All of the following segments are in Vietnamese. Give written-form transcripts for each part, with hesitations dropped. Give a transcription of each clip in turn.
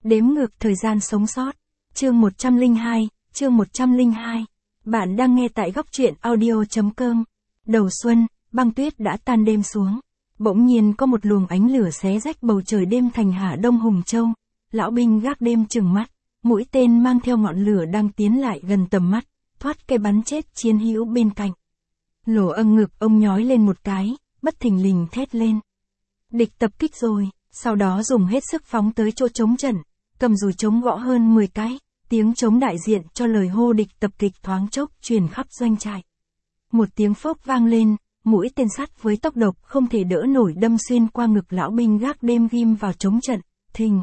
Đếm ngược thời gian sống sót. Chương 102, chương 102. Bạn đang nghe tại góc truyện audio.com. Đầu xuân, băng tuyết đã tan đêm xuống. Bỗng nhiên có một luồng ánh lửa xé rách bầu trời đêm thành Hà Đông Hùng Châu. Lão binh gác đêm trừng mắt, mũi tên mang theo ngọn lửa đang tiến lại gần tầm mắt, thoát cây bắn chết chiến hữu bên cạnh. Lỗ âng ngực ông nhói lên một cái, bất thình lình thét lên. Địch tập kích rồi, sau đó dùng hết sức phóng tới chỗ trống trận, cầm dùi trống gõ hơn 10 cái, tiếng trống đại diện cho lời hô địch tập kích thoáng chốc truyền khắp doanh trại. Một tiếng phốc vang lên, mũi tên sắt với tốc độ không thể đỡ nổi đâm xuyên qua ngực lão binh gác đêm ghim vào trống trận, thình.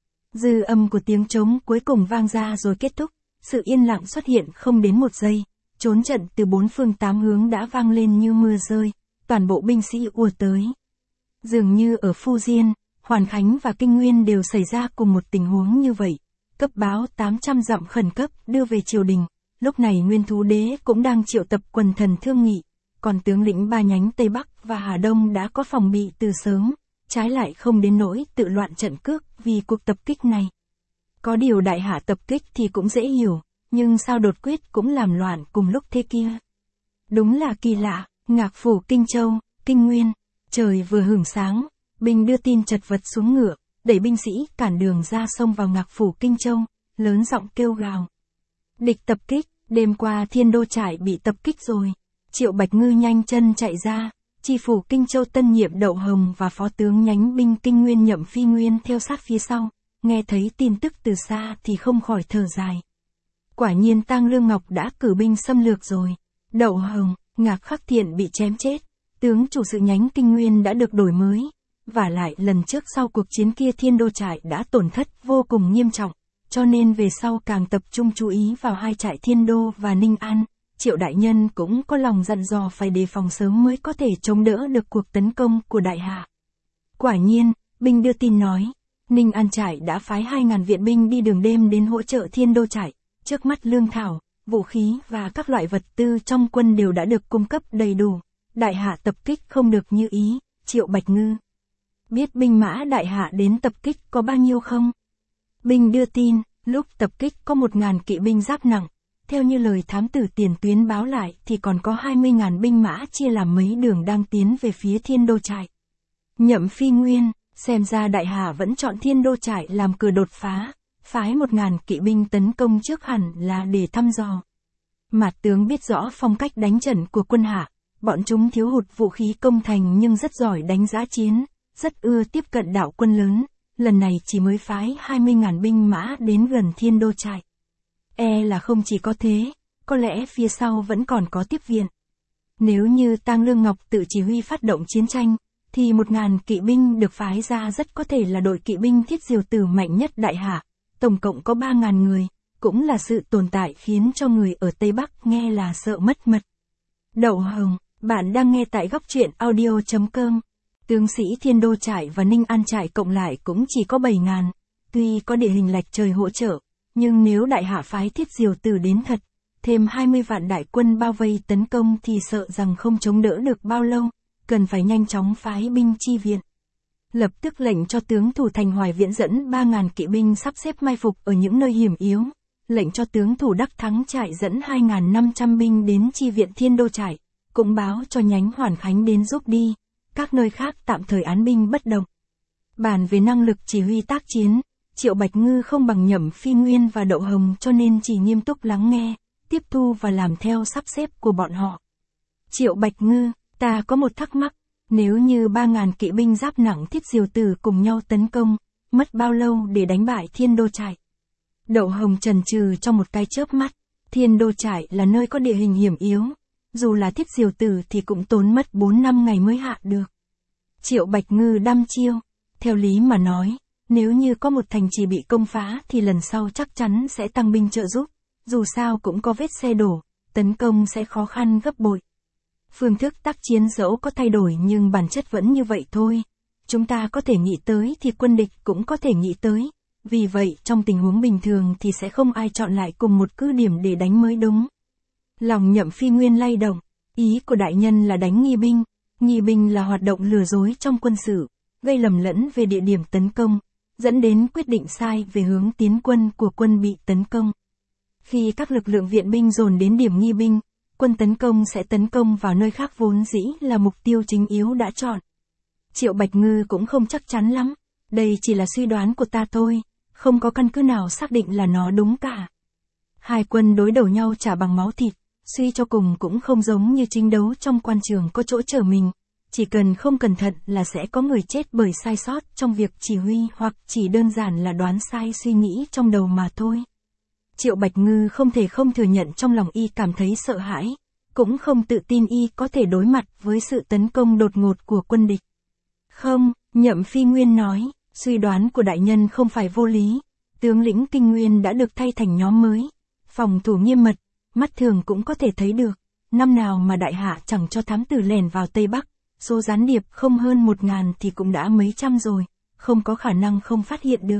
Dư âm của tiếng trống cuối cùng vang ra rồi kết thúc, sự yên lặng xuất hiện không đến một giây, trốn trận từ bốn phương tám hướng đã vang lên như mưa rơi, toàn bộ binh sĩ ùa tới. Dường như ở Phu Diên, Hoàn Khánh và Kinh Nguyên đều xảy ra cùng một tình huống như vậy, cấp báo 800 dặm khẩn cấp đưa về triều đình, lúc này Nguyên Thú Đế cũng đang triệu tập quần thần thương nghị, còn tướng lĩnh ba nhánh Tây Bắc và Hà Đông đã có phòng bị từ sớm, trái lại không đến nỗi tự loạn trận cước vì cuộc tập kích này. Có điều đại hạ tập kích thì cũng dễ hiểu, nhưng sao đột quyết cũng làm loạn cùng lúc thế kia. Đúng là kỳ lạ, Ngạc Phủ Kinh Châu, Kinh Nguyên, trời vừa hửng sáng, binh đưa tin chật vật xuống ngựa, đẩy binh sĩ cản đường ra xông vào Ngạc Phủ Kinh Châu, lớn giọng kêu gào. Địch tập kích, đêm qua Thiên Đô trại bị tập kích rồi. Triệu Bạch Ngư nhanh chân chạy ra, tri phủ Kinh Châu tân nhiệm Đậu Hồng và phó tướng nhánh binh Kinh Nguyên Nhậm Phi Nguyên theo sát phía sau, nghe thấy tin tức từ xa thì không khỏi thở dài. Quả nhiên Tang Lương Ngọc đã cử binh xâm lược rồi. Đậu Hồng, Ngạc Khắc Thiện bị chém chết, tướng chủ sự nhánh Kinh Nguyên đã được đổi mới. Vả lại lần trước sau cuộc chiến kia Thiên Đô trại đã tổn thất vô cùng nghiêm trọng, cho nên về sau càng tập trung chú ý vào hai trại Thiên Đô và Ninh An. Triệu đại nhân cũng có lòng dặn dò phải đề phòng sớm mới có thể chống đỡ được cuộc tấn công của đại hạ. Quả nhiên, binh đưa tin nói, Ninh An trại đã phái 2.000 viện binh đi đường đêm đến hỗ trợ Thiên Đô trại, trước mắt lương thảo, vũ khí và các loại vật tư trong quân đều đã được cung cấp đầy đủ. Đại hạ tập kích không được như ý. Triệu Bạch Ngư biết binh mã đại hạ đến tập kích có bao nhiêu không? Binh đưa tin, lúc tập kích có 1.000 kỵ binh giáp nặng. Theo như lời thám tử tiền tuyến báo lại thì còn có 20.000 binh mã chia làm mấy đường đang tiến về phía Thiên Đô trại. Nhậm Phi Nguyên, xem ra đại hạ vẫn chọn Thiên Đô trại làm cửa đột phá, phái 1.000 kỵ binh tấn công trước hẳn là để thăm dò. Mạt tướng biết rõ phong cách đánh trận của quân hạ, bọn chúng thiếu hụt vũ khí công thành nhưng rất giỏi đánh giã chiến, rất ưa tiếp cận đạo quân lớn, lần này chỉ mới phái 20.000 binh mã đến gần Thiên Đô trại. E là không chỉ có thế, có lẽ phía sau vẫn còn có tiếp viện. Nếu như Tang Lương Ngọc tự chỉ huy phát động chiến tranh, thì 1.000 kỵ binh được phái ra rất có thể là đội kỵ binh Thiết Diều Tử mạnh nhất đại hạ, tổng cộng có 3.000 người, cũng là sự tồn tại khiến cho người ở Tây Bắc nghe là sợ mất mật. Đậu Hồng, bạn đang nghe tại góc truyện audio.com. Tướng sĩ Thiên Đô trại và Ninh An trại cộng lại cũng chỉ có 7.000, tuy có địa hình lệch trời hỗ trợ. Nhưng nếu đại hạ phái Thiết Diều Tử đến thật, thêm 20 vạn đại quân bao vây tấn công thì sợ rằng không chống đỡ được bao lâu, cần phải nhanh chóng phái binh chi viện. Lập tức lệnh cho tướng thủ Thành Hoài Viễn dẫn 3.000 kỵ binh sắp xếp mai phục ở những nơi hiểm yếu, lệnh cho tướng thủ Đắc Thắng trại dẫn 2.500 binh đến chi viện Thiên Đô trại, cũng báo cho nhánh Hoàn Khánh đến giúp đi, các nơi khác tạm thời án binh bất động. Bàn về năng lực chỉ huy tác chiến, Triệu Bạch Ngư không bằng Nhậm Phi Nguyên và Đậu Hồng cho nên chỉ nghiêm túc lắng nghe, tiếp thu và làm theo sắp xếp của bọn họ. Triệu Bạch Ngư, ta có một thắc mắc, nếu như 3.000 kỵ binh giáp nặng Thiết Diều Tử cùng nhau tấn công, mất bao lâu để đánh bại Thiên Đô trại? Đậu Hồng chần chừ trong một cái chớp mắt, Thiên Đô trại là nơi có địa hình hiểm yếu, dù là Thiết Diều Tử thì cũng tốn mất 4-5 ngày mới hạ được. Triệu Bạch Ngư đăm chiêu, theo lý mà nói, nếu như có một thành trì bị công phá thì lần sau chắc chắn sẽ tăng binh trợ giúp, dù sao cũng có vết xe đổ, tấn công sẽ khó khăn gấp bội. Phương thức tác chiến dẫu có thay đổi nhưng bản chất vẫn như vậy thôi. Chúng ta có thể nghĩ tới thì quân địch cũng có thể nghĩ tới, vì vậy trong tình huống bình thường thì sẽ không ai chọn lại cùng một cứ điểm để đánh mới đúng. Lòng Nhậm Phi Nguyên lay động, ý của đại nhân là đánh nghi binh là hoạt động lừa dối trong quân sự, gây lầm lẫn về địa điểm tấn công. dẫn đến quyết định sai về hướng tiến quân của quân bị tấn công. Khi các lực lượng viện binh dồn đến điểm nghi binh, quân tấn công sẽ tấn công vào nơi khác vốn dĩ là mục tiêu chính yếu đã chọn. Triệu Bạch Ngư cũng không chắc chắn lắm, đây chỉ là suy đoán của ta thôi, không có căn cứ nào xác định là nó đúng cả. Hai quân đối đầu nhau chả bằng máu thịt, suy cho cùng cũng không giống như chiến đấu trong quan trường có chỗ trở mình, chỉ cần không cẩn thận là sẽ có người chết bởi sai sót trong việc chỉ huy hoặc chỉ đơn giản là đoán sai suy nghĩ trong đầu mà thôi. Triệu Bạch Ngư không thể không thừa nhận trong lòng y cảm thấy sợ hãi, cũng không tự tin y có thể đối mặt với sự tấn công đột ngột của quân địch. Không, Nhậm Phi Nguyên nói, suy đoán của đại nhân không phải vô lý, tướng lĩnh Kinh Nguyên đã được thay thành nhóm mới, phòng thủ nghiêm mật, mắt thường cũng có thể thấy được, năm nào mà đại hạ chẳng cho thám tử lẻn vào Tây Bắc, số gián điệp không hơn 1000 thì cũng đã mấy trăm rồi, không có khả năng không phát hiện được.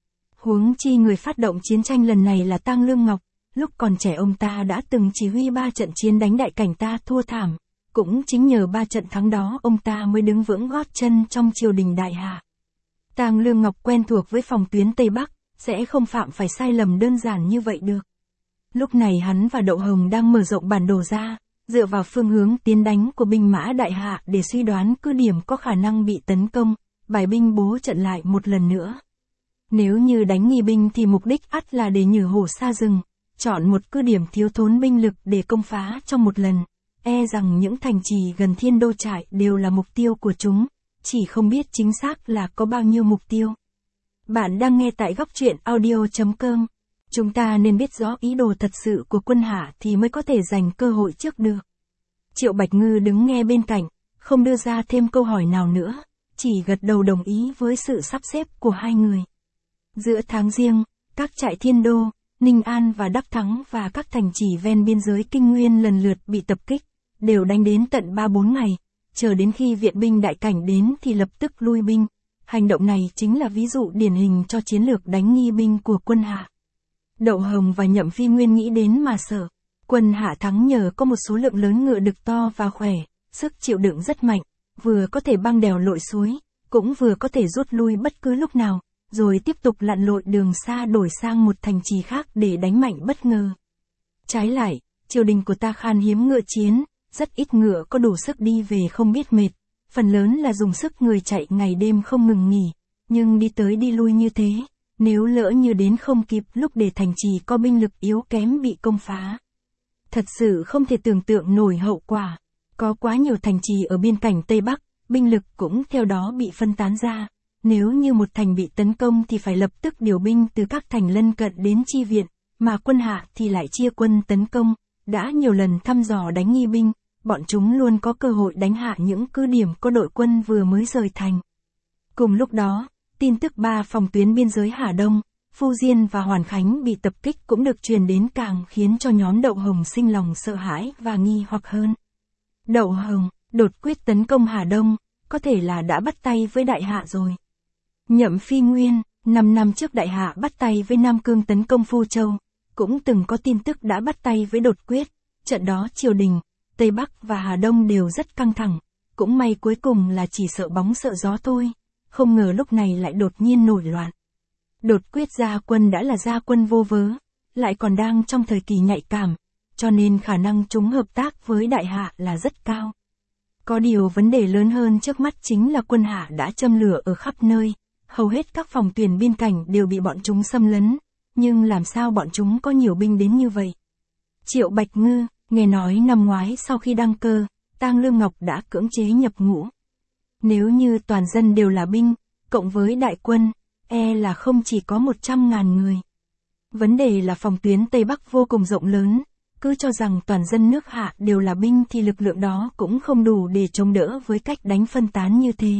Huống chi người phát động chiến tranh lần này là Tang Lương Ngọc, lúc còn trẻ ông ta đã từng chỉ huy 3 trận chiến đánh đại cảnh ta thua thảm, cũng chính nhờ 3 trận thắng đó ông ta mới đứng vững gót chân trong triều đình đại hạ. Tang Lương Ngọc quen thuộc với phòng tuyến Tây Bắc, sẽ không phạm phải sai lầm đơn giản như vậy được. Lúc này hắn và Đậu Hồng đang mở rộng bản đồ ra, dựa vào phương hướng tiến đánh của binh mã đại hạ để suy đoán cứ điểm có khả năng bị tấn công, bài binh bố trận lại một lần nữa. Nếu như đánh nghi binh thì mục đích ắt là để nhử hổ xa rừng, chọn một cứ điểm thiếu thốn binh lực để công phá trong một lần, e rằng những thành trì gần Thiên Đô Trại đều là mục tiêu của chúng, chỉ không biết chính xác là có bao nhiêu mục tiêu. Bạn đang nghe tại góc truyện audio.com. Chúng ta nên biết rõ ý đồ thật sự của quân hạ thì mới có thể giành cơ hội trước được. Triệu Bạch Ngư đứng nghe bên cạnh, không đưa ra thêm câu hỏi nào nữa, chỉ gật đầu đồng ý với sự sắp xếp của hai người. Giữa tháng Giêng, các trại Thiên Đô, Ninh An và Đắc Thắng và các thành trì ven biên giới Kinh Nguyên lần lượt bị tập kích, đều đánh đến tận 3-4 ngày, chờ đến khi viện binh đại cảnh đến thì lập tức lui binh. Hành động này chính là ví dụ điển hình cho chiến lược đánh nghi binh của quân hạ. Đậu Hồng và Nhậm Phi Nguyên nghĩ đến mà sợ. Quân hạ thắng nhờ có một số lượng lớn ngựa đực to và khỏe, sức chịu đựng rất mạnh, vừa có thể băng đèo lội suối, cũng vừa có thể rút lui bất cứ lúc nào, rồi tiếp tục lặn lội đường xa đổi sang một thành trì khác để đánh mạnh bất ngờ. Trái lại, triều đình của ta khan hiếm ngựa chiến, rất ít ngựa có đủ sức đi về không biết mệt, phần lớn là dùng sức người chạy ngày đêm không ngừng nghỉ, nhưng đi tới đi lui như thế, nếu lỡ như đến không kịp lúc để thành trì có binh lực yếu kém bị công phá. Thật sự không thể tưởng tượng nổi hậu quả. Có quá nhiều thành trì ở biên cảnh Tây Bắc, binh lực cũng theo đó bị phân tán ra. Nếu như một thành bị tấn công thì phải lập tức điều binh từ các thành lân cận đến chi viện, mà quân hạ thì lại chia quân tấn công. Đã nhiều lần thăm dò đánh nghi binh, bọn chúng luôn có cơ hội đánh hạ những cứ điểm có đội quân vừa mới rời thành. Cùng lúc đó, tin tức 3 phòng tuyến biên giới Hà Đông, Phu Diên và Hoàn Khánh bị tập kích cũng được truyền đến, càng khiến cho nhóm Đậu Hồng sinh lòng sợ hãi và nghi hoặc hơn. Đậu Hồng, đột quyết tấn công Hà Đông, có thể là đã bắt tay với đại hạ rồi. Nhậm Phi Nguyên, 5 năm trước đại hạ bắt tay với Nam Cương tấn công Phu Châu, cũng từng có tin tức đã bắt tay với đột quyết, trận đó triều đình, Tây Bắc và Hà Đông đều rất căng thẳng, cũng may cuối cùng là chỉ sợ bóng sợ gió thôi, không ngờ lúc này lại đột nhiên nổi loạn. Đột quyết ra quân đã là ra quân vô vớ, lại còn đang trong thời kỳ nhạy cảm, cho nên khả năng chúng hợp tác với đại hạ là rất cao. Có điều vấn đề lớn hơn trước mắt chính là quân hạ đã châm lửa ở khắp nơi, hầu hết các phòng tuyến biên cảnh đều bị bọn chúng xâm lấn, nhưng làm sao bọn chúng có nhiều binh đến như vậy? Triệu Bạch Ngư, nghe nói năm ngoái sau khi đăng cơ, Tang Lương Ngọc đã cưỡng chế nhập ngũ. Nếu như toàn dân đều là binh, cộng với đại quân, e là không chỉ có 100.000 người. Vấn đề là phòng tuyến Tây Bắc vô cùng rộng lớn, cứ cho rằng toàn dân nước hạ đều là binh thì lực lượng đó cũng không đủ để chống đỡ với cách đánh phân tán như thế.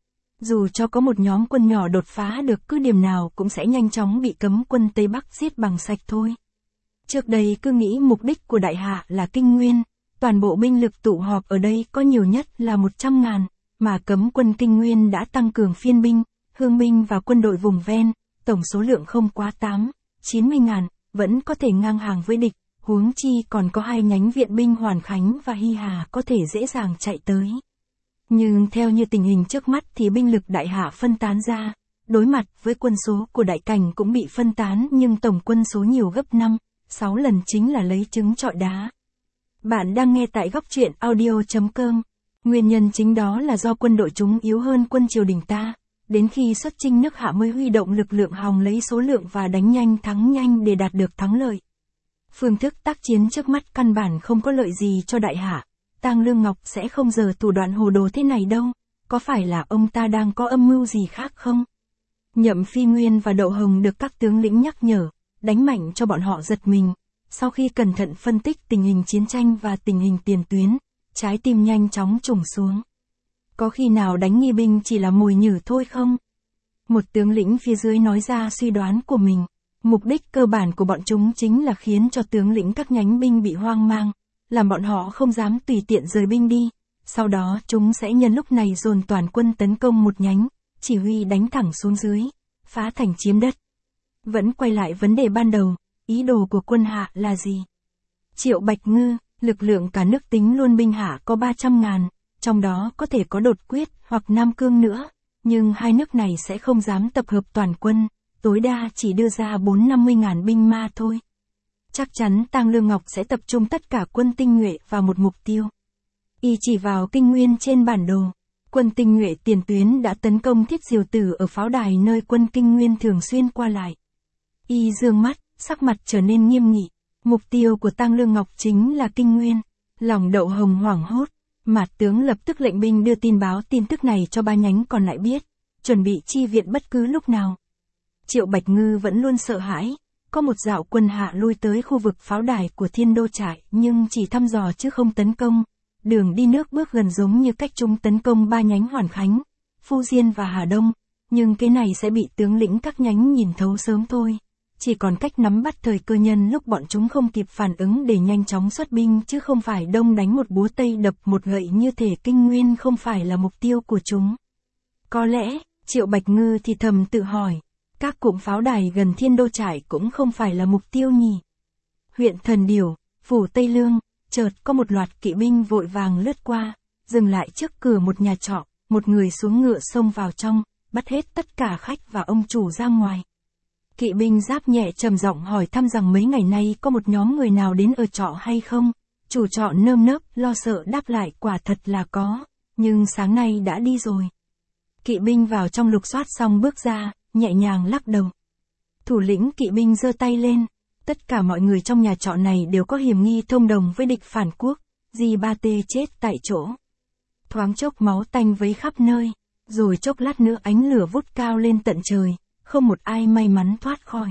Dù cho có một nhóm quân nhỏ đột phá được cứ điểm nào cũng sẽ nhanh chóng bị cấm quân Tây Bắc giết bằng sạch thôi. Trước đây cứ nghĩ mục đích của đại hạ là Kinh Nguyên, toàn bộ binh lực tụ họp ở đây có nhiều nhất là 100.000, mà cấm quân Kinh Nguyên đã tăng cường phiên binh, hương binh và quân đội vùng ven, tổng số lượng không quá 80.000, vẫn có thể ngang hàng với địch, huống chi còn có 2 nhánh viện binh Hoàn Khánh và Hy Hà có thể dễ dàng chạy tới. Nhưng theo như tình hình trước mắt thì binh lực đại hạ phân tán ra, đối mặt với quân số của đại cảnh cũng bị phân tán nhưng tổng quân số nhiều gấp 5, 6 lần chính là lấy trứng trọi đá. Bạn đang nghe tại góc truyện audio.com. Nguyên nhân chính đó là do quân đội chúng yếu hơn quân triều đình ta, đến khi xuất chinh nước Hạ mới huy động lực lượng hòng lấy số lượng và đánh nhanh thắng nhanh để đạt được thắng lợi. Phương thức tác chiến trước mắt căn bản không có lợi gì cho đại hạ, Tang Lương Ngọc sẽ không giờ thủ đoạn hồ đồ thế này đâu, có phải là ông ta đang có âm mưu gì khác không? Nhậm Phi Nguyên và Đậu Hồng được các tướng lĩnh nhắc nhở, đánh mạnh cho bọn họ giật mình. Sau khi cẩn thận phân tích tình hình chiến tranh và tình hình tiền tuyến, trái tim nhanh chóng trùng xuống. Có khi nào đánh nghi binh chỉ là mồi nhử thôi không? Một tướng lĩnh phía dưới nói ra suy đoán của mình. Mục đích cơ bản của bọn chúng chính là khiến cho tướng lĩnh các nhánh binh bị hoang mang, làm bọn họ không dám tùy tiện rời binh đi. Sau đó chúng sẽ nhân lúc này dồn toàn quân tấn công một nhánh, chỉ huy đánh thẳng xuống dưới, phá thành chiếm đất. Vẫn quay lại vấn đề ban đầu, ý đồ của quân Hạ là gì? Triệu Bạch Ngư, lực lượng cả nước tính luôn binh Hạ có 300.000, trong đó có thể có Đột Quyết hoặc Nam Cương nữa, nhưng hai nước này sẽ không dám tập hợp toàn quân, tối đa chỉ đưa ra 450.000 binh ma thôi. Chắc chắn Tang Lương Ngọc sẽ tập trung tất cả quân tinh nhuệ vào một mục tiêu. Y chỉ vào Kinh Nguyên trên bản đồ. Quân tinh nhuệ tiền tuyến đã tấn công Thiết Diều Tử ở pháo đài nơi quân Kinh Nguyên thường xuyên qua lại. Y dương mắt, sắc mặt trở nên nghiêm nghị. Mục tiêu của Tang Lương Ngọc chính là Kinh Nguyên. Lòng Đậu Hồng hoảng hốt. Mạt tướng lập tức lệnh binh đưa tin báo tin tức này cho ba nhánh còn lại biết, chuẩn bị chi viện bất cứ lúc nào. Triệu Bạch Ngư vẫn luôn sợ hãi. Có một dạo quân Hạ lui tới khu vực pháo đài của Thiên Đô Trại nhưng chỉ thăm dò chứ không tấn công. Đường đi nước bước gần giống như cách chúng tấn công ba nhánh Hoàn Khánh, Phu Diên và Hà Đông, nhưng cái này sẽ bị tướng lĩnh các nhánh nhìn thấu sớm thôi. Chỉ còn cách nắm bắt thời cơ nhân lúc bọn chúng không kịp phản ứng để nhanh chóng xuất binh chứ không phải đông đánh một búa tây đập một gậy như thể Kinh Nguyên không phải là mục tiêu của chúng. Có lẽ, Triệu Bạch Ngư thì thầm tự hỏi, các cụm pháo đài gần Thiên Đô Trại cũng không phải là mục tiêu nhỉ. Huyện Thần Điểu, phủ Tây Lương, chợt có một loạt kỵ binh vội vàng lướt qua, dừng lại trước cửa một nhà trọ, một người xuống ngựa xông vào trong, bắt hết tất cả khách và ông chủ ra ngoài. Kỵ binh giáp nhẹ trầm giọng hỏi thăm rằng mấy ngày nay có một nhóm người nào đến ở trọ hay không. Chủ trọ nơm nớp lo sợ đáp lại quả thật là có, nhưng sáng nay đã đi rồi. Kỵ binh vào trong lục soát xong bước ra, nhẹ nhàng lắc đầu. Thủ lĩnh kỵ binh giơ tay lên. Tất cả mọi người trong nhà trọ này đều có hiểm nghi thông đồng với địch phản quốc. Di Ba Tê chết tại chỗ. Thoáng chốc máu tanh vấy khắp nơi, rồi chốc lát nữa ánh lửa vút cao lên tận trời, không một ai may mắn thoát khỏi.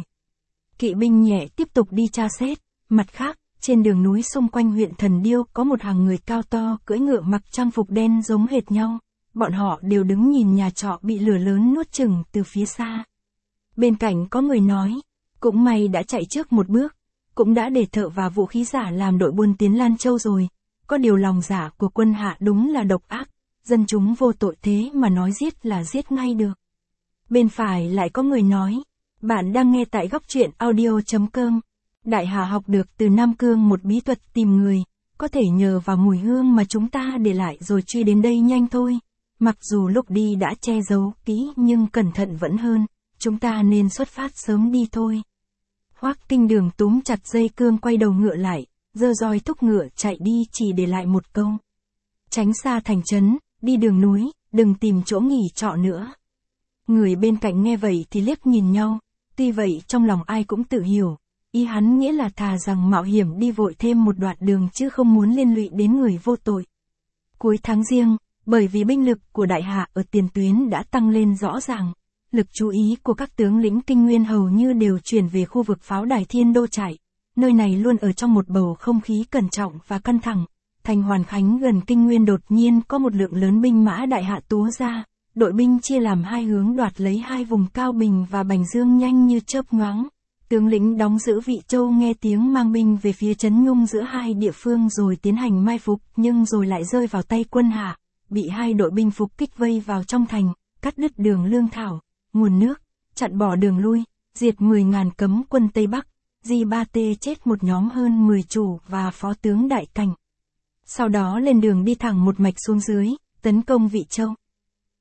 Kỵ binh nhẹ tiếp tục đi tra xét. Mặt khác, trên đường núi xung quanh huyện Thần Điêu có một hàng người cao to cưỡi ngựa mặc trang phục đen giống hệt nhau. Bọn họ đều đứng nhìn nhà trọ bị lửa lớn nuốt chửng từ phía xa. Bên cạnh có người nói, cũng may đã chạy trước một bước, cũng đã để thợ và vũ khí giả làm đội buôn tiến Lan Châu rồi. Có điều lòng giả của quân Hạ đúng là độc ác, dân chúng vô tội thế mà nói giết là giết ngay được. Bên phải lại có người nói, bạn đang nghe tại góc truyện audio.com. Đại Hạ học được từ Nam Cương một bí thuật tìm người, có thể nhờ vào mùi hương mà chúng ta để lại rồi truy đến đây nhanh thôi. Mặc dù lúc đi đã che giấu kỹ nhưng cẩn thận vẫn hơn, chúng ta nên xuất phát sớm đi thôi. Hoắc Kinh Đường túm chặt dây cương quay đầu ngựa lại, giơ roi thúc ngựa chạy đi chỉ để lại một câu. Tránh xa thành trấn, đi đường núi, đừng tìm chỗ nghỉ trọ nữa. Người bên cạnh nghe vậy thì liếc nhìn nhau, tuy vậy trong lòng ai cũng tự hiểu, ý hắn nghĩa là thà rằng mạo hiểm đi vội thêm một đoạn đường chứ không muốn liên lụy đến người vô tội. Cuối tháng Giêng, bởi vì binh lực của đại hạ ở tiền tuyến đã tăng lên rõ ràng, lực chú ý của các tướng lĩnh Kinh Nguyên hầu như đều chuyển về khu vực pháo đài Thiên Đô Trại. Nơi này luôn ở trong một bầu không khí cẩn trọng và căng thẳng. Thành Hoàn Khánh gần Kinh Nguyên đột nhiên có một lượng lớn binh mã đại hạ túa ra, đội binh chia làm hai hướng đoạt lấy hai vùng Cao Bình và Bành Dương nhanh như chớp nhoáng. Tướng lĩnh đóng giữ Vị Châu nghe tiếng mang binh về phía trấn Nhung giữa hai địa phương rồi tiến hành mai phục, nhưng rồi lại rơi vào tay quân Hạ, bị hai đội binh phục kích vây vào trong thành, cắt đứt đường lương thảo, nguồn nước, chặn bỏ đường lui, diệt 10.000 cấm quân Tây Bắc. Di Ba Tê chết một nhóm hơn 10 chủ và phó tướng đại cảnh. Sau đó lên đường đi thẳng một mạch xuống dưới, tấn công Vị Châu.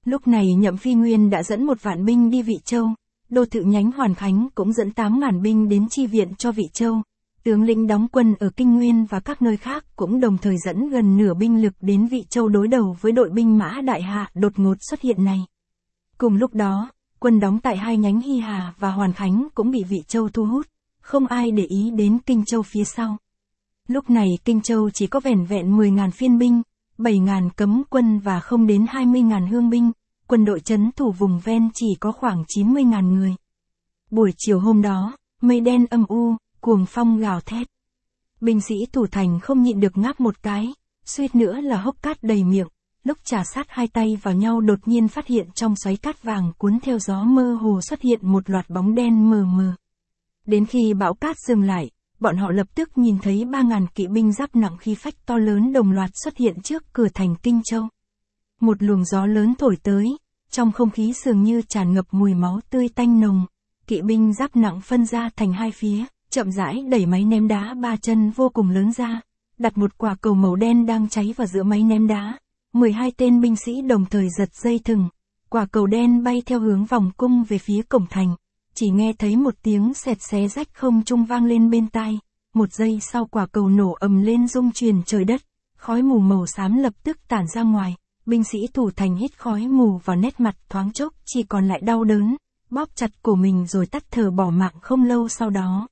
Lúc này Nhậm Phi Nguyên đã dẫn 1 vạn binh đi Vị Châu, đô thự nhánh Hoàn Khánh cũng dẫn 8.000 binh đến chi viện cho Vị Châu. Tướng lĩnh đóng quân ở Kinh Nguyên và các nơi khác cũng đồng thời dẫn gần nửa binh lực đến Vị Châu đối đầu với đội binh mã Đại Hạ đột ngột xuất hiện này. Cùng lúc đó, quân đóng tại 2 nhánh Hy Hà và Hoàn Khánh cũng bị Vị Châu thu hút, không ai để ý đến Kinh Châu phía sau. Lúc này Kinh Châu chỉ có vẻn vẹn 10.000 phiên binh, 7.000 cấm quân và không đến 20.000 hương binh, quân đội trấn thủ vùng ven chỉ có khoảng 90.000 người. Buổi chiều hôm đó, mây đen âm u, cuồng phong gào thét. Binh sĩ thủ thành không nhịn được ngáp một cái, suýt nữa là hốc cát đầy miệng, lúc chà sát 2 tay vào nhau đột nhiên phát hiện trong xoáy cát vàng cuốn theo gió mơ hồ xuất hiện một loạt bóng đen mờ mờ. Đến khi bão cát dừng lại, bọn họ lập tức nhìn thấy 3.000 kỵ binh giáp nặng khí phách to lớn đồng loạt xuất hiện trước cửa thành Kinh Châu. Một luồng gió lớn thổi tới, trong không khí dường như tràn ngập mùi máu tươi tanh nồng. Kỵ binh giáp nặng phân ra thành 2 phía, chậm rãi đẩy máy ném đá 3 chân vô cùng lớn ra, đặt một quả cầu màu đen đang cháy vào giữa máy ném đá. 12 tên binh sĩ đồng thời giật dây thừng, quả cầu đen bay theo hướng vòng cung về phía cổng thành. Chỉ nghe thấy một tiếng xẹt xé rách không trung vang lên bên tai, 1 giây sau quả cầu nổ ầm lên rung truyền trời đất, khói mù màu xám lập tức tản ra ngoài, binh sĩ thủ thành hít khói mù vào nét mặt thoáng chốc chỉ còn lại đau đớn, bóp chặt cổ mình rồi tắt thở bỏ mạng không lâu sau đó.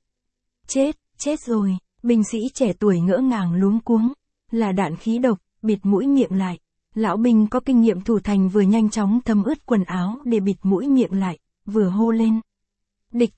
Chết rồi, binh sĩ trẻ tuổi ngỡ ngàng luống cuống, là đạn khí độc, bịt mũi miệng lại. Lão binh có kinh nghiệm thủ thành vừa nhanh chóng thấm ướt quần áo để bịt mũi miệng lại, vừa hô lên. Địch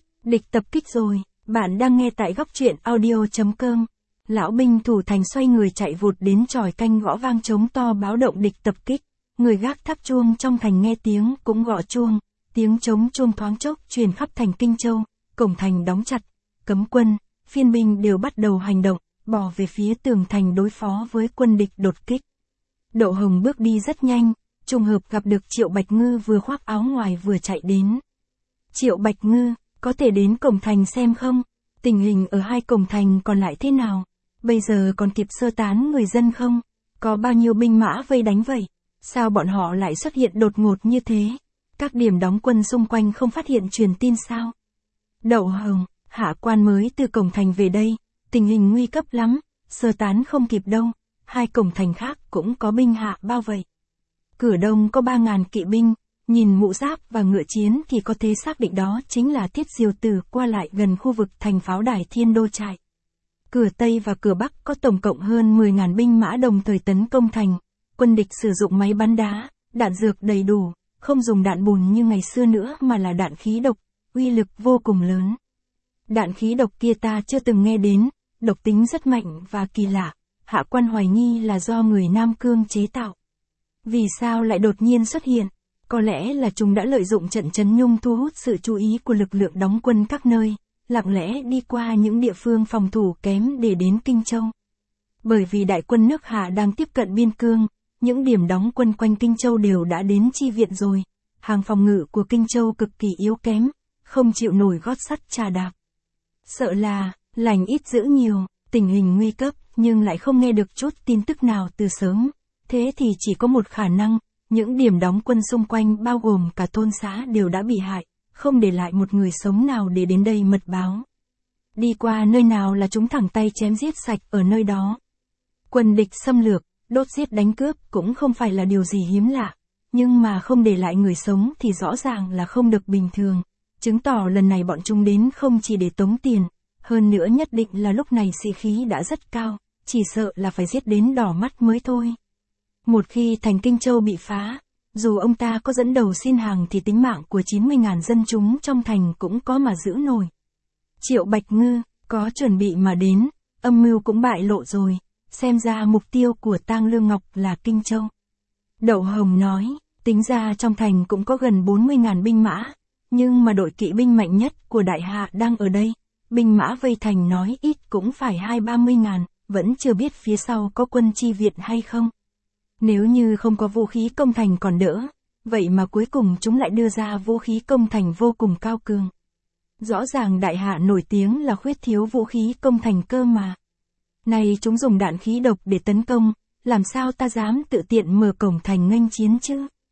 tập kích rồi, bạn đang nghe tại góc truyện audio.com. Lão binh thủ thành xoay người chạy vụt đến chòi canh gõ vang trống to báo động địch tập kích. Người gác tháp chuông trong thành nghe tiếng cũng gõ chuông, tiếng trống chuông thoáng chốc truyền khắp thành Kinh Châu, cổng thành đóng chặt, cấm quân, phiên binh đều bắt đầu hành động, bỏ về phía tường thành đối phó với quân địch đột kích. Đậu Hồng bước đi rất nhanh, trùng hợp gặp được Triệu Bạch Ngư vừa khoác áo ngoài vừa chạy đến. Triệu Bạch Ngư, có thể đến cổng thành xem không? Tình hình ở 2 cổng thành còn lại thế nào? Bây giờ còn kịp sơ tán người dân không? Có bao nhiêu binh mã vây đánh vậy? Sao bọn họ lại xuất hiện đột ngột như thế? Các điểm đóng quân xung quanh không phát hiện truyền tin sao? Đậu Hồng, hạ quan mới từ cổng thành về đây, tình hình nguy cấp lắm, sơ tán không kịp đâu. 2 cổng thành khác cũng có binh hạ bao vây. Cửa đông có 3.000 kỵ binh, nhìn mũ giáp và ngựa chiến thì có thể xác định đó chính là Thiết Diều Tử qua lại gần khu vực thành pháo đài Thiên Đô Trại. Cửa Tây và cửa Bắc có tổng cộng hơn 10.000 binh mã đồng thời tấn công thành. Quân địch sử dụng máy bắn đá, đạn dược đầy đủ, không dùng đạn bùn như ngày xưa nữa mà là đạn khí độc, uy lực vô cùng lớn. Đạn khí độc kia ta chưa từng nghe đến, độc tính rất mạnh và kỳ lạ. Hạ quan hoài nghi là do người Nam Cương chế tạo. Vì sao lại đột nhiên xuất hiện? Có lẽ là chúng đã lợi dụng trận Trấn Nhung thu hút sự chú ý của lực lượng đóng quân các nơi, lặng lẽ đi qua những địa phương phòng thủ kém để đến Kinh Châu. Bởi vì đại quân nước Hạ đang tiếp cận biên cương, những điểm đóng quân quanh Kinh Châu đều đã đến chi viện rồi. Hàng phòng ngự của Kinh Châu cực kỳ yếu kém, không chịu nổi gót sắt chà đạp. Sợ là, lành ít dữ nhiều, tình hình nguy cấp, nhưng lại không nghe được chút tin tức nào từ sớm. Thế thì chỉ có một khả năng, những điểm đóng quân xung quanh bao gồm cả thôn xã đều đã bị hại, không để lại một người sống nào để đến đây mật báo. Đi qua nơi nào là chúng thẳng tay chém giết sạch ở nơi đó. Quân địch xâm lược, đốt giết đánh cướp cũng không phải là điều gì hiếm lạ, nhưng mà không để lại người sống thì rõ ràng là không được bình thường, chứng tỏ lần này bọn chúng đến không chỉ để tống tiền, hơn nữa nhất định là lúc này sĩ khí đã rất cao, chỉ sợ là phải giết đến đỏ mắt mới thôi. Một khi thành Kinh Châu bị phá, dù ông ta có dẫn đầu xin hàng thì tính mạng của 90.000 dân chúng trong thành cũng có mà giữ nổi. Triệu Bạch Ngư, có chuẩn bị mà đến, âm mưu cũng bại lộ rồi, xem ra mục tiêu của Tang Lương Ngọc là Kinh Châu. Đậu Hồng nói, tính ra trong thành cũng có gần 40.000 binh mã, nhưng mà đội kỵ binh mạnh nhất của Đại Hạ đang ở đây, binh mã vây thành nói ít cũng phải 20-30.000, vẫn chưa biết phía sau có quân chi viện hay không. Nếu như không có vũ khí công thành còn đỡ, vậy mà cuối cùng chúng lại đưa ra vũ khí công thành vô cùng cao cường. Rõ ràng Đại Hạ nổi tiếng là khuyết thiếu vũ khí công thành cơ mà. Này chúng dùng đạn khí độc để tấn công, làm sao ta dám tự tiện mở cổng thành nghênh chiến chứ?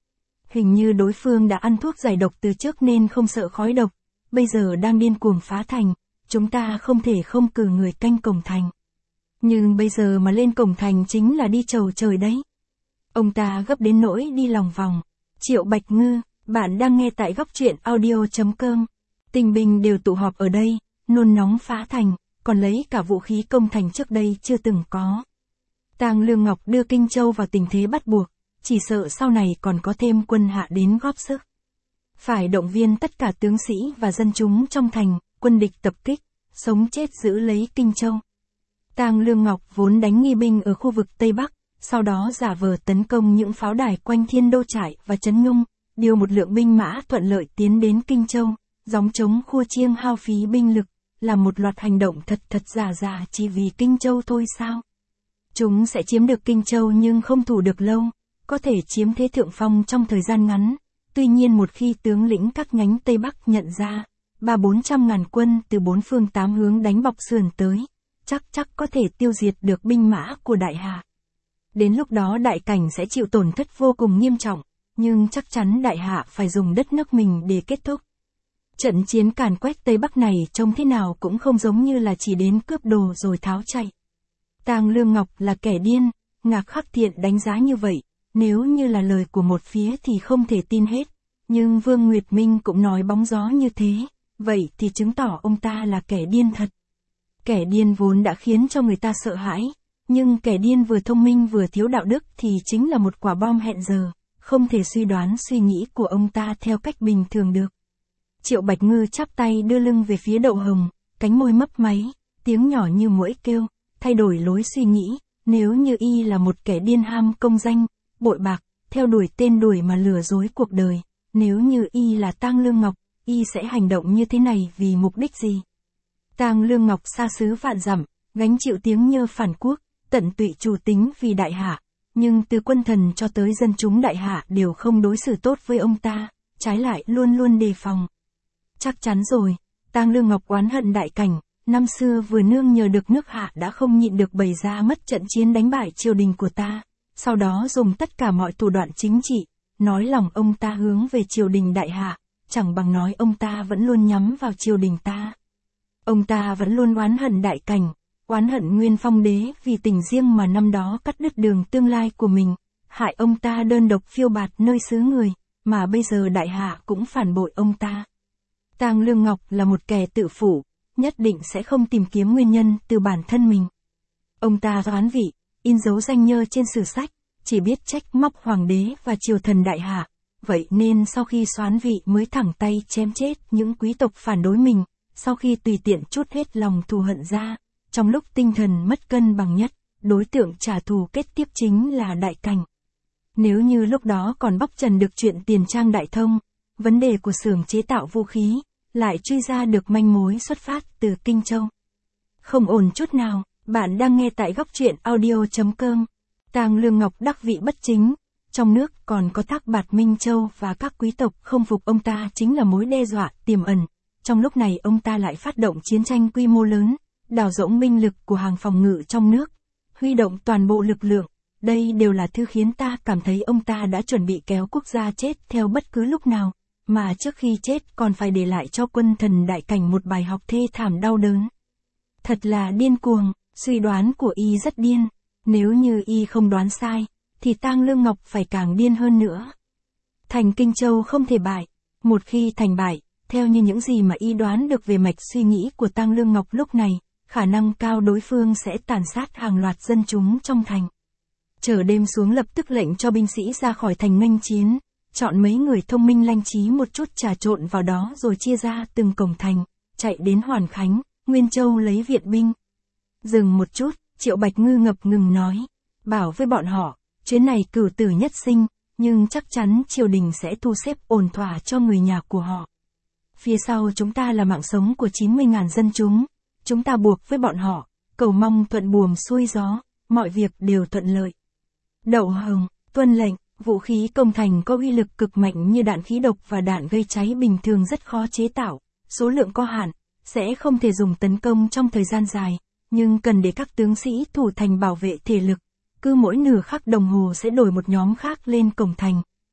Hình như đối phương đã ăn thuốc giải độc từ trước nên không sợ khói độc, bây giờ đang điên cuồng phá thành, chúng ta không thể không cử người canh cổng thành. Nhưng bây giờ mà lên cổng thành chính là đi chầu trời đấy. Ông ta gấp đến nỗi đi lòng vòng. Triệu Bạch Ngư, bạn đang nghe tại góc truyện audio.com. Tình binh đều tụ họp ở đây, nôn nóng phá thành, còn lấy cả vũ khí công thành trước đây chưa từng có. Tang Lương Ngọc đưa Kinh Châu vào tình thế bắt buộc, chỉ sợ sau này còn có thêm quân hạ đến góp sức. Phải động viên tất cả tướng sĩ và dân chúng trong thành, quân địch tập kích, sống chết giữ lấy Kinh Châu. Tang Lương Ngọc vốn đánh nghi binh ở khu vực Tây Bắc, sau đó giả vờ tấn công những pháo đài quanh Thiên Đô Trại và Trấn Nhung, điều một lượng binh mã thuận lợi tiến đến Kinh Châu, gióng trống khua chiêng hao phí binh lực, làm một loạt hành động thật giả chỉ vì Kinh Châu thôi sao? Chúng sẽ chiếm được Kinh Châu nhưng không thủ được lâu, có thể chiếm thế thượng phong trong thời gian ngắn. Tuy nhiên một khi tướng lĩnh các nhánh Tây Bắc nhận ra, 300-400 ngàn quân từ bốn phương tám hướng đánh bọc sườn tới, chắc có thể tiêu diệt được binh mã của Đại Hạ. Đến lúc đó Đại Cảnh sẽ chịu tổn thất vô cùng nghiêm trọng, nhưng chắc chắn Đại Hạ phải dùng đất nước mình để kết thúc. Trận chiến càn quét Tây Bắc này trông thế nào cũng không giống như là chỉ đến cướp đồ rồi tháo chạy. Tang Lương Ngọc là kẻ điên, Ngạc Khắc Thiện đánh giá như vậy, nếu như là lời của một phía thì không thể tin hết, nhưng Vương Nguyệt Minh cũng nói bóng gió như thế, vậy thì chứng tỏ ông ta là kẻ điên thật. Kẻ điên vốn đã khiến cho người ta sợ hãi, nhưng kẻ điên vừa thông minh vừa thiếu đạo đức thì chính là một quả bom hẹn giờ, không thể suy đoán suy nghĩ của ông ta theo cách bình thường được. Triệu Bạch Ngư chắp tay đưa lưng về phía Đậu Hồng, cánh môi mấp máy, tiếng nhỏ như muỗi kêu, thay đổi lối suy nghĩ, nếu như y là một kẻ điên ham công danh, bội bạc, theo đuổi tên đuổi mà lừa dối cuộc đời, nếu như y là Tang Lương Ngọc, y sẽ hành động như thế này vì mục đích gì? Tang Lương Ngọc xa xứ vạn dặm, gánh chịu tiếng nhơ phản quốc, tận tụy chủ tính vì Đại Hạ, nhưng từ quân thần cho tới dân chúng Đại Hạ đều không đối xử tốt với ông ta, trái lại luôn đề phòng. Chắc chắn rồi, Tang Lương Ngọc oán hận Đại Cảnh, năm xưa vừa nương nhờ được nước Hạ đã không nhịn được bày ra mất trận chiến đánh bại triều đình của ta, sau đó dùng tất cả mọi thủ đoạn chính trị, nói lòng ông ta hướng về triều đình Đại Hạ, chẳng bằng nói ông ta vẫn luôn nhắm vào triều đình ta. Ông ta vẫn luôn oán hận Đại Cảnh, oán hận Nguyên Phong đế vì tình riêng mà năm đó cắt đứt đường tương lai của mình, hại ông ta đơn độc phiêu bạt nơi xứ người, mà bây giờ Đại Hạ cũng phản bội ông ta. Tang Lương Ngọc là một kẻ tự phụ, nhất định sẽ không tìm kiếm nguyên nhân từ bản thân mình. Ông ta oán vị, in dấu danh nhơ trên sử sách, chỉ biết trách móc hoàng đế và triều thần Đại Hạ, vậy nên sau khi soán vị mới thẳng tay chém chết những quý tộc phản đối mình, sau khi tùy tiện trút hết lòng thù hận ra, trong lúc tinh thần mất cân bằng nhất, đối tượng trả thù kết tiếp chính là Đại Cảnh. Nếu như lúc đó còn bóc trần được chuyện tiền trang Đại Thông, vấn đề của xưởng chế tạo vũ khí, lại truy ra được manh mối xuất phát từ Kinh Châu. Không ổn chút nào, bạn đang nghe tại góc truyện audio.com. Tang Lương Ngọc đắc vị bất chính, trong nước còn có Thác Bạt Minh Châu và các quý tộc không phục ông ta chính là mối đe dọa tiềm ẩn. Trong lúc này ông ta lại phát động chiến tranh quy mô lớn, đào rỗng binh lực của hàng phòng ngự trong nước, huy động toàn bộ lực lượng. Đây đều là thứ khiến ta cảm thấy ông ta đã chuẩn bị kéo quốc gia chết theo bất cứ lúc nào, mà trước khi chết còn phải để lại cho quân thần Đại Cảnh một bài học thê thảm đau đớn. Thật là điên cuồng, suy đoán của y rất điên, nếu như y không đoán sai, thì Tang Lương Ngọc phải càng điên hơn nữa. Thành Kinh Châu không thể bại, một khi thành bại, theo như những gì mà y đoán được về mạch suy nghĩ của Tang Lương Ngọc lúc này, khả năng cao đối phương sẽ tàn sát hàng loạt dân chúng trong thành. Chờ đêm xuống lập tức lệnh cho binh sĩ ra khỏi thành nghênh chiến, chọn mấy người thông minh lanh trí một chút trà trộn vào đó rồi chia ra từng cổng thành, chạy đến Hoàn Khánh, Nguyên Châu lấy viện binh. Dừng một chút, Triệu Bạch Ngư ngập ngừng nói, bảo với bọn họ, chuyến này cửu tử nhất sinh, nhưng chắc chắn triều đình sẽ thu xếp ổn thỏa cho người nhà của họ. Phía sau chúng ta là mạng sống của 90.000 dân chúng ta buộc với bọn họ, cầu mong thuận buồm xuôi gió, mọi việc đều thuận lợi. Đậu Hồng, tuân lệnh, vũ khí công thành có uy lực cực mạnh như đạn khí độc và đạn gây cháy bình thường rất khó chế tạo, số lượng có hạn, sẽ không thể dùng tấn công trong thời gian dài, nhưng cần để các tướng sĩ thủ thành bảo vệ thể lực, cứ mỗi nửa khắc đồng hồ sẽ đổi một nhóm khác lên cổng thành,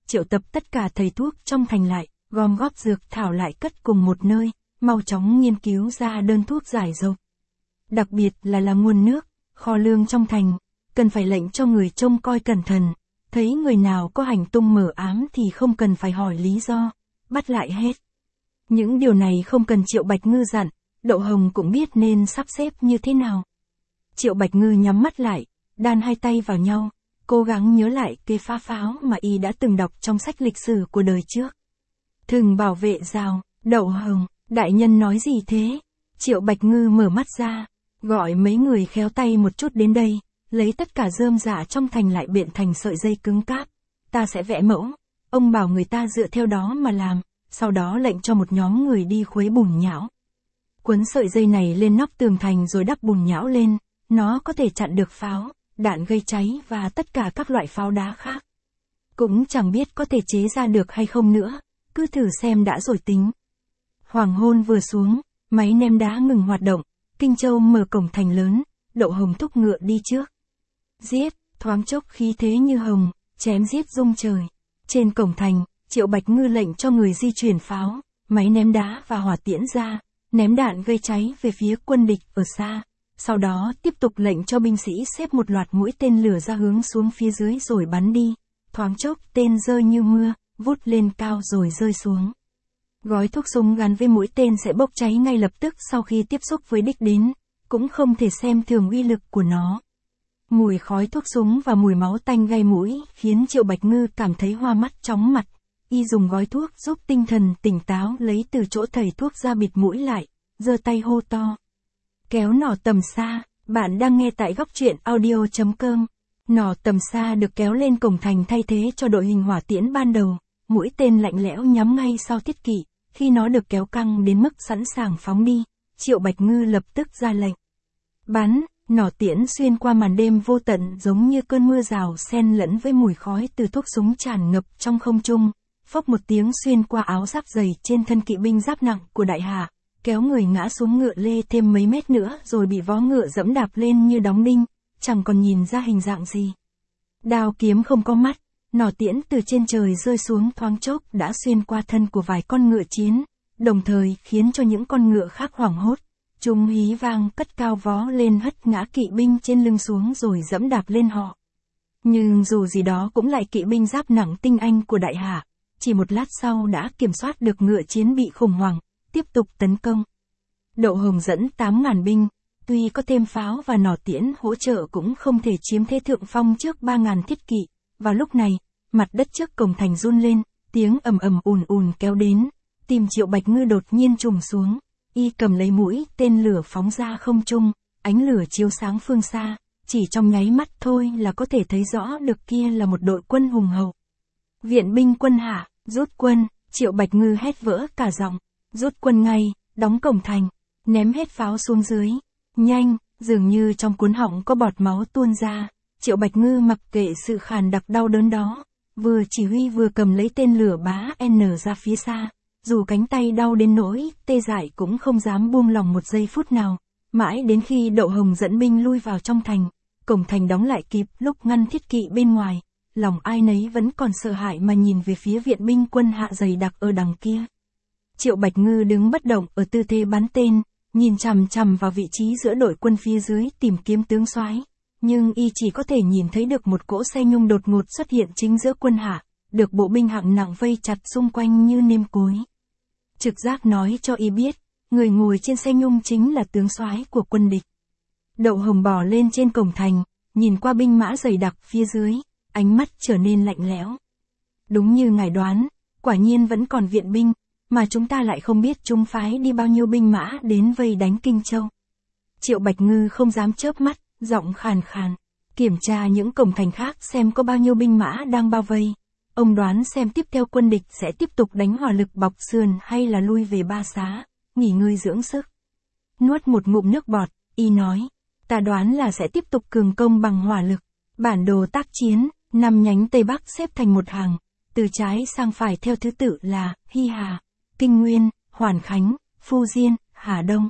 triệu tập tất cả thầy thuốc trong thành lại, gom góp dược thảo lại cất cùng một nơi, mau chóng nghiên cứu ra đơn thuốc giải độc. Đặc biệt là nguồn nước, kho lương trong thành, cần phải lệnh cho người trông coi cẩn thận, thấy người nào có hành tung mờ ám thì không cần phải hỏi lý do, bắt lại hết. Những điều này không cần Triệu Bạch Ngư dặn, Đậu Hồng cũng biết nên sắp xếp như thế nào. Triệu Bạch Ngư nhắm mắt lại, đan hai tay vào nhau, cố gắng nhớ lại kế phá pháo mà y đã từng đọc trong sách lịch sử của đời trước. Thừng bảo vệ rào, Đậu Hồng, đại nhân nói gì thế? Triệu Bạch Ngư mở mắt ra, gọi mấy người khéo tay một chút đến đây, lấy tất cả rơm rạ trong thành lại biện thành sợi dây cứng cáp. Ta sẽ vẽ mẫu, ông bảo người ta dựa theo đó mà làm, sau đó lệnh cho một nhóm người đi khuấy bùn nhão. Quấn sợi dây này lên nóc tường thành rồi đắp bùn nhão lên, nó có thể chặn được pháo, đạn gây cháy và tất cả các loại pháo đá khác. Cũng chẳng biết có thể chế ra được hay không nữa, cứ thử xem đã rồi tính. Hoàng hôn vừa xuống, máy ném đá ngừng hoạt động, Kinh Châu mở cổng thành lớn, Đậu Hồng thúc ngựa đi trước. Giết, thoáng chốc khí thế như hồng, chém giết rung trời. Trên cổng thành, Triệu Bạch Ngư lệnh cho người di chuyển pháo, máy ném đá và hỏa tiễn ra, ném đạn gây cháy về phía quân địch ở xa. Sau đó tiếp tục lệnh cho binh sĩ xếp một loạt mũi tên lửa ra hướng xuống phía dưới rồi bắn đi. Thoáng chốc tên rơi như mưa, vút lên cao rồi rơi xuống. Gói thuốc súng gắn với mũi tên sẽ bốc cháy ngay lập tức sau khi tiếp xúc với đích đến, cũng không thể xem thường uy lực của nó. Mùi khói thuốc súng và mùi máu tanh gây mũi khiến Triệu Bạch Ngư cảm thấy hoa mắt chóng mặt. Y dùng gói thuốc giúp tinh thần tỉnh táo lấy từ chỗ thầy thuốc ra bịt mũi lại, giơ tay hô to. Kéo nỏ tầm xa, bạn đang nghe tại góc truyện audio.com. Nỏ tầm xa được kéo lên cổng thành thay thế cho đội hình hỏa tiễn ban đầu, mũi tên lạnh lẽo nhắm ngay sau thiết kỵ, khi nó được kéo căng đến mức sẵn sàng phóng đi, Triệu Bạch Ngư lập tức ra lệnh. Bắn, nỏ tiễn xuyên qua màn đêm vô tận giống như cơn mưa rào xen lẫn với mùi khói từ thuốc súng tràn ngập trong không trung, phốc một tiếng xuyên qua áo giáp dày trên thân kỵ binh giáp nặng của đại hạ, kéo người ngã xuống ngựa lê thêm mấy mét nữa rồi bị vó ngựa dẫm đạp lên như đóng đinh, chẳng còn nhìn ra hình dạng gì. Đao kiếm không có mắt, nỏ tiễn từ trên trời rơi xuống thoáng chốc đã xuyên qua thân của vài con ngựa chiến, đồng thời khiến cho những con ngựa khác hoảng hốt. Chúng hí vang cất cao vó lên hất ngã kỵ binh trên lưng xuống rồi dẫm đạp lên họ. Nhưng dù gì đó cũng lại kỵ binh giáp nặng tinh anh của đại hạ, chỉ một lát sau đã kiểm soát được ngựa chiến bị khủng hoảng, tiếp tục tấn công. Đậu Hồng dẫn 8.000 binh, tuy có thêm pháo và nỏ tiễn hỗ trợ cũng không thể chiếm thế thượng phong trước 3.000 thiết kỵ. Vào lúc này, mặt đất trước cổng thành run lên, tiếng ầm ầm ùn ùn kéo đến, tim Triệu Bạch Ngư đột nhiên trùng xuống. Y cầm lấy mũi tên lửa phóng ra không trung, ánh lửa chiếu sáng phương xa, chỉ trong nháy mắt thôi là có thể thấy rõ được kia là một đội quân hùng hậu. Viện binh quân hạ, rút quân, Triệu Bạch Ngư hét vỡ cả giọng, rút quân ngay, đóng cổng thành, ném hết pháo xuống dưới, nhanh, dường như trong cuốn họng có bọt máu tuôn ra, Triệu Bạch Ngư mặc kệ sự khàn đặc đau đớn đó, vừa chỉ huy vừa cầm lấy tên lửa bá N ra phía xa. Dù cánh tay đau đến nỗi, tê dại cũng không dám buông lòng một giây phút nào, mãi đến khi Đậu Hồng dẫn binh lui vào trong thành, cổng thành đóng lại kịp lúc ngăn thiết kỵ bên ngoài, lòng ai nấy vẫn còn sợ hãi mà nhìn về phía viện binh quân hạ dày đặc ở đằng kia. Triệu Bạch Ngư đứng bất động ở tư thế bắn tên, nhìn chằm chằm vào vị trí giữa đội quân phía dưới tìm kiếm tướng soái, nhưng y chỉ có thể nhìn thấy được một cỗ xe nhung đột ngột xuất hiện chính giữa quân hạ, được bộ binh hạng nặng vây chặt xung quanh như nêm cối. Trực giác nói cho y biết, người ngồi trên xe nhung chính là tướng soái của quân địch. Đậu Hồng bò lên trên cổng thành, nhìn qua binh mã dày đặc phía dưới, ánh mắt trở nên lạnh lẽo. Đúng như ngài đoán, quả nhiên vẫn còn viện binh, mà chúng ta lại không biết chúng phái đi bao nhiêu binh mã đến vây đánh Kinh Châu. Triệu Bạch Ngư không dám chớp mắt, giọng khàn khàn, kiểm tra những cổng thành khác xem có bao nhiêu binh mã đang bao vây. Ông đoán xem tiếp theo quân địch sẽ tiếp tục đánh hỏa lực bọc sườn hay là lui về Ba Xá, nghỉ ngơi dưỡng sức. Nuốt một ngụm nước bọt, y nói, ta đoán là sẽ tiếp tục cường công bằng hỏa lực. Bản đồ tác chiến, 5 nhánh Tây Bắc xếp thành một hàng, từ trái sang phải theo thứ tự là Hy Hà, Kinh Nguyên, Hoàn Khánh, Phu Diên, Hà Đông.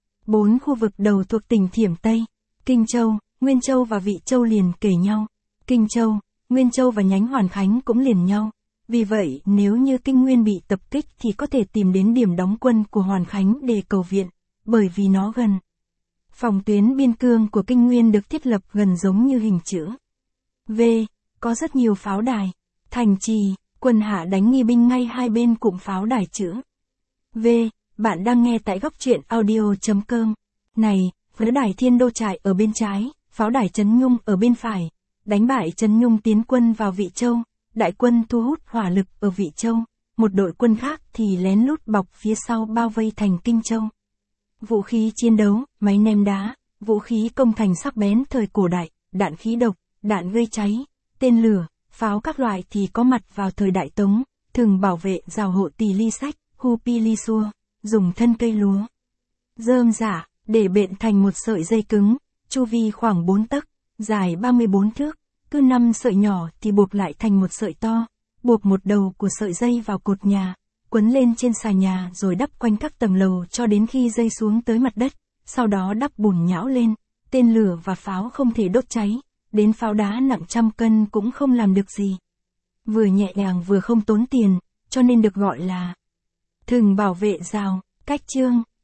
4 khu vực đầu thuộc tỉnh Thiểm Tây, Kinh Châu, Nguyên Châu và Vị Châu liền kề nhau. Kinh Châu, Nguyên Châu và nhánh Hoàn Khánh cũng liền nhau. Vì vậy, nếu như Kinh Nguyên bị tập kích thì có thể tìm đến điểm đóng quân của Hoàn Khánh để cầu viện, bởi vì nó gần. Phòng tuyến biên cương của Kinh Nguyên được thiết lập gần giống như hình chữ V, có rất nhiều pháo đài. Thành trì, quân Hạ đánh nghi binh ngay hai bên cụm pháo đài chữ V. Bạn đang nghe tại góc truyện audio.com. Này, pháo đài Thiên Đô Trại ở bên trái, pháo đài Trấn Nhung ở bên phải. Đánh bại Trấn Nhung tiến quân vào Vị Châu, đại quân thu hút hỏa lực ở Vị Châu, một đội quân khác thì lén lút bọc phía sau bao vây thành Kinh Châu. Vũ khí chiến đấu, máy ném đá, vũ khí công thành sắc bén thời cổ đại, đạn khí độc, đạn gây cháy, tên lửa, pháo các loại thì có mặt vào thời Đại Tống, thường bảo vệ rào hộ tỳ ly sách, hu pi ly xua, dùng thân cây lúa. Rơm rả, để bện thành một sợi dây cứng, chu vi khoảng 4 tấc, dài 34 thước, cứ 5 sợi nhỏ thì buộc lại thành một sợi to, buộc một đầu của sợi dây vào cột nhà, quấn lên trên xà nhà rồi đắp quanh các tầng lầu cho đến khi dây xuống tới mặt đất, sau đó đắp bùn nhão lên, tên lửa và pháo không thể đốt cháy, đến pháo đá nặng trăm cân cũng không làm được gì. Vừa nhẹ nhàng vừa không tốn tiền, cho nên được gọi là thừng bảo vệ rào. Cách chương